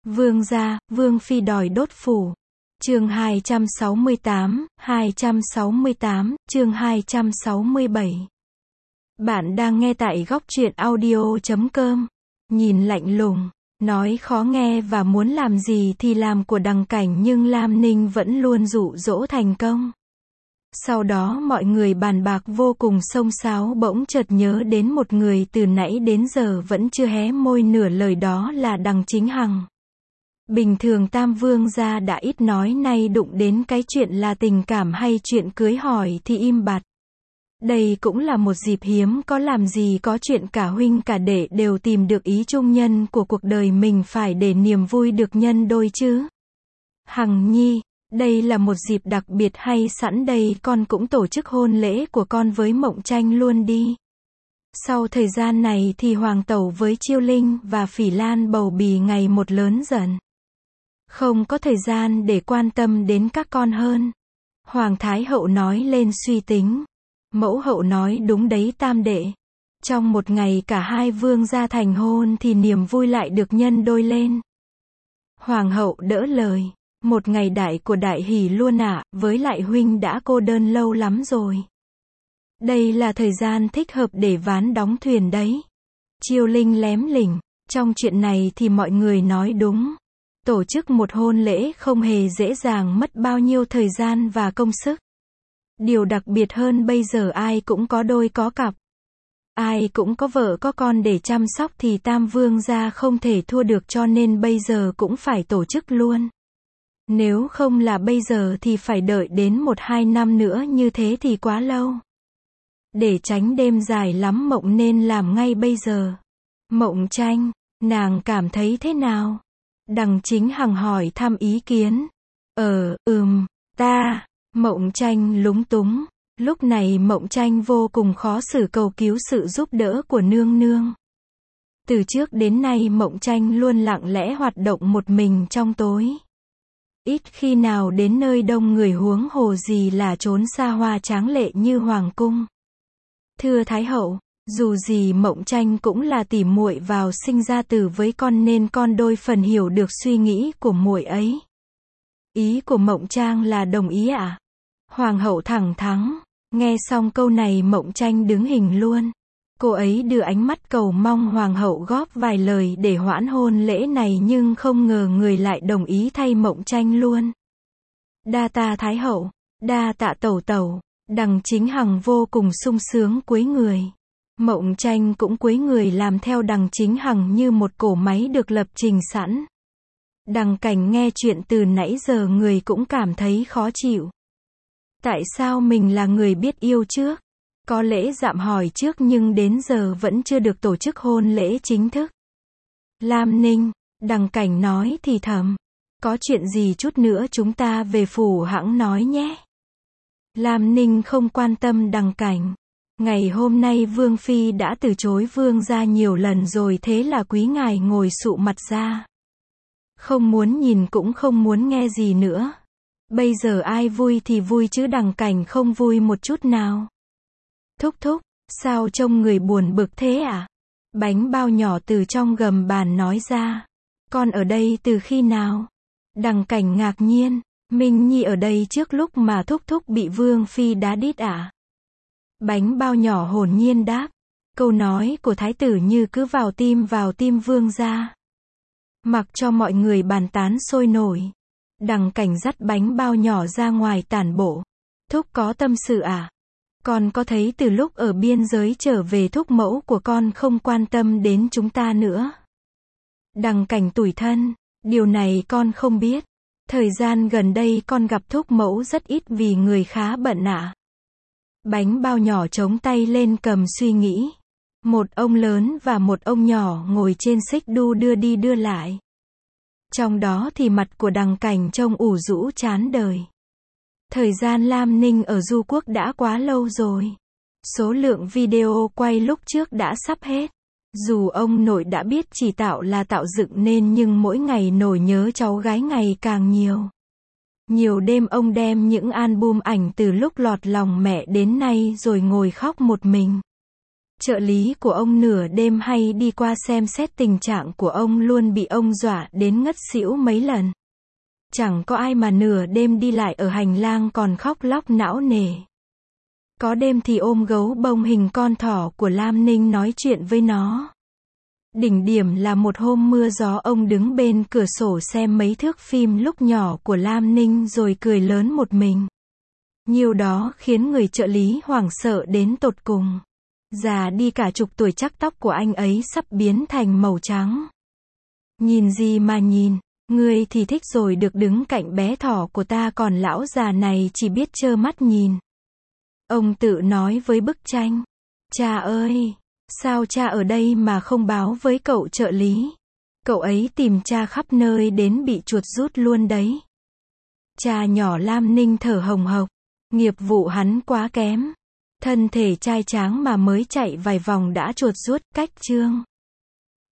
Vương gia, Vương phi đòi đốt phủ. Chương 268, chương 267. Bạn đang nghe tại góc truyện audio.com. Nhìn lạnh lùng, nói khó nghe và muốn làm gì thì làm của Đằng Cảnh, nhưng Lam Ninh vẫn luôn dụ dỗ thành công. Sau đó mọi người bàn bạc vô cùng xông xáo, bỗng chợt nhớ đến một người từ nãy đến giờ vẫn chưa hé môi nửa lời, đó là Đằng Chính Hằng. Bình thường Tam Vương gia đã ít nói, nay đụng đến cái chuyện là tình cảm hay chuyện cưới hỏi thì im bặt. Đây cũng là một dịp hiếm có, làm gì có chuyện cả huynh cả đệ đều tìm được ý chung nhân của cuộc đời mình, phải để niềm vui được nhân đôi chứ. Hằng nhi, đây là một dịp đặc biệt, hay sẵn đây con cũng tổ chức hôn lễ của con với Mộng Tranh luôn đi. Sau thời gian này thì Hoàng tẩu với Chiêu Linh và Phỉ Lan bầu bì ngày một lớn dần, không có thời gian để quan tâm đến các con hơn. Hoàng Thái hậu nói lên suy tính. Mẫu hậu nói đúng đấy Tam đệ. Trong một ngày cả hai vương gia thành hôn thì niềm vui lại được nhân đôi lên. Hoàng hậu đỡ lời. Một ngày đại của đại hỷ luôn ạ, với lại huynh đã cô đơn lâu lắm rồi. Đây là thời gian thích hợp để ván đóng thuyền đấy. Chiêu Linh lém lỉnh. Trong chuyện này thì mọi người nói đúng. Tổ chức một hôn lễ không hề dễ dàng, mất bao nhiêu thời gian và công sức. Điều đặc biệt hơn bây giờ ai cũng có đôi có cặp. Ai cũng có vợ có con để chăm sóc, thì Tam Vương gia không thể thua được, cho nên bây giờ cũng phải tổ chức luôn. Nếu không là bây giờ thì phải đợi đến 1-2 năm nữa, như thế thì quá lâu. Để tránh đêm dài lắm Mộng nên làm ngay bây giờ. Mộng Tranh, nàng cảm thấy thế nào? Đằng Chính Hằng hỏi thăm ý kiến. Ta. Mộng Tranh lúng túng. Lúc này Mộng Tranh vô cùng khó xử, cầu cứu sự giúp đỡ của nương nương. Từ trước đến nay Mộng Tranh luôn lặng lẽ hoạt động một mình trong tối. Ít khi nào đến nơi đông người, huống hồ gì là trốn xa hoa tráng lệ như hoàng cung. Thưa Thái hậu, dù gì Mộng Tranh cũng là tỷ muội vào sinh ra tử với con, nên con đôi phần hiểu được suy nghĩ của muội ấy. Ý của Mộng Trang là đồng ý ạ? Hoàng hậu thẳng thắn. Nghe xong câu này Mộng Tranh đứng hình luôn. Cô ấy đưa ánh mắt cầu mong Hoàng hậu góp vài lời để hoãn hôn lễ này, nhưng không ngờ người lại đồng ý thay Mộng Tranh luôn. Đa tạ Thái hậu, đa tạ tẩu tẩu. Đằng Chính Hằng vô cùng sung sướng cúi người. Mộng Tranh cũng cúi người làm theo Đằng Chính Hằng như một cỗ máy được lập trình sẵn. Đằng Cảnh nghe chuyện từ nãy giờ người cũng cảm thấy khó chịu. Tại sao mình là người biết yêu trước? Có lễ dạm hỏi trước nhưng đến giờ vẫn chưa được tổ chức hôn lễ chính thức. Lam Ninh, Đằng Cảnh nói thì thầm. Có chuyện gì chút nữa chúng ta về phủ hẵng nói nhé. Lam Ninh không quan tâm Đằng Cảnh. Ngày hôm nay Vương Phi đã từ chối Vương gia nhiều lần rồi, thế là quý ngài ngồi sụ mặt ra. Không muốn nhìn cũng không muốn nghe gì nữa. Bây giờ ai vui thì vui chứ Đằng Cảnh không vui một chút nào. Thúc thúc, sao trông người buồn bực thế à? Bánh bao nhỏ từ trong gầm bàn nói ra. Con ở đây từ khi nào? Đằng Cảnh ngạc nhiên. Minh Nhi ở đây trước lúc mà thúc thúc bị Vương Phi đá đít à? Bánh bao nhỏ hồn nhiên đáp. Câu nói của thái tử như cứ vào tim Vương gia. Mặc cho mọi người bàn tán sôi nổi. Đằng Cảnh dắt bánh bao nhỏ ra ngoài tản bộ. Thúc có tâm sự à? Con có thấy từ lúc ở biên giới trở về thúc mẫu của con không quan tâm đến chúng ta nữa? Đằng Cảnh tủi thân. Điều này con không biết. Thời gian gần đây con gặp thúc mẫu rất ít vì người khá bận ạ. Bánh bao nhỏ chống tay lên cầm suy nghĩ. Một ông lớn và một ông nhỏ ngồi trên xích đu đưa đi đưa lại. Trong đó thì mặt của Đằng Cảnh trông ủ rũ chán đời. Thời gian Lam Ninh ở Du Quốc đã quá lâu rồi. Số lượng video quay lúc trước đã sắp hết. Dù ông nội đã biết chỉ tạo là tạo dựng nên, nhưng mỗi ngày nổi nhớ cháu gái ngày càng nhiều. Nhiều đêm ông đem những album ảnh từ lúc lọt lòng mẹ đến nay rồi ngồi khóc một mình. Trợ lý của ông nửa đêm hay đi qua xem xét tình trạng của ông luôn bị ông dọa đến ngất xỉu mấy lần. Chẳng có ai mà nửa đêm đi lại ở hành lang còn khóc lóc não nề. Có đêm thì ôm gấu bông hình con thỏ của Lam Ninh nói chuyện với nó. Đỉnh điểm là một hôm mưa gió ông đứng bên cửa sổ xem mấy thước phim lúc nhỏ của Lam Ninh rồi cười lớn một mình. Nhiều đó khiến người trợ lý hoảng sợ đến tột cùng. Già đi cả chục tuổi chắc tóc của anh ấy sắp biến thành màu trắng. Nhìn gì mà nhìn, ngươi thì thích rồi được đứng cạnh bé thỏ của ta còn lão già này chỉ biết trơ mắt nhìn. Ông tự nói với bức tranh. Cha ơi! Sao cha ở đây mà không báo với cậu trợ lý? Cậu ấy tìm cha khắp nơi đến bị chuột rút luôn đấy. Cha nhỏ Lam Ninh thở hồng hộc. Nghiệp vụ hắn quá kém. Thân thể trai tráng mà mới chạy vài vòng đã chuột rút, cách chương.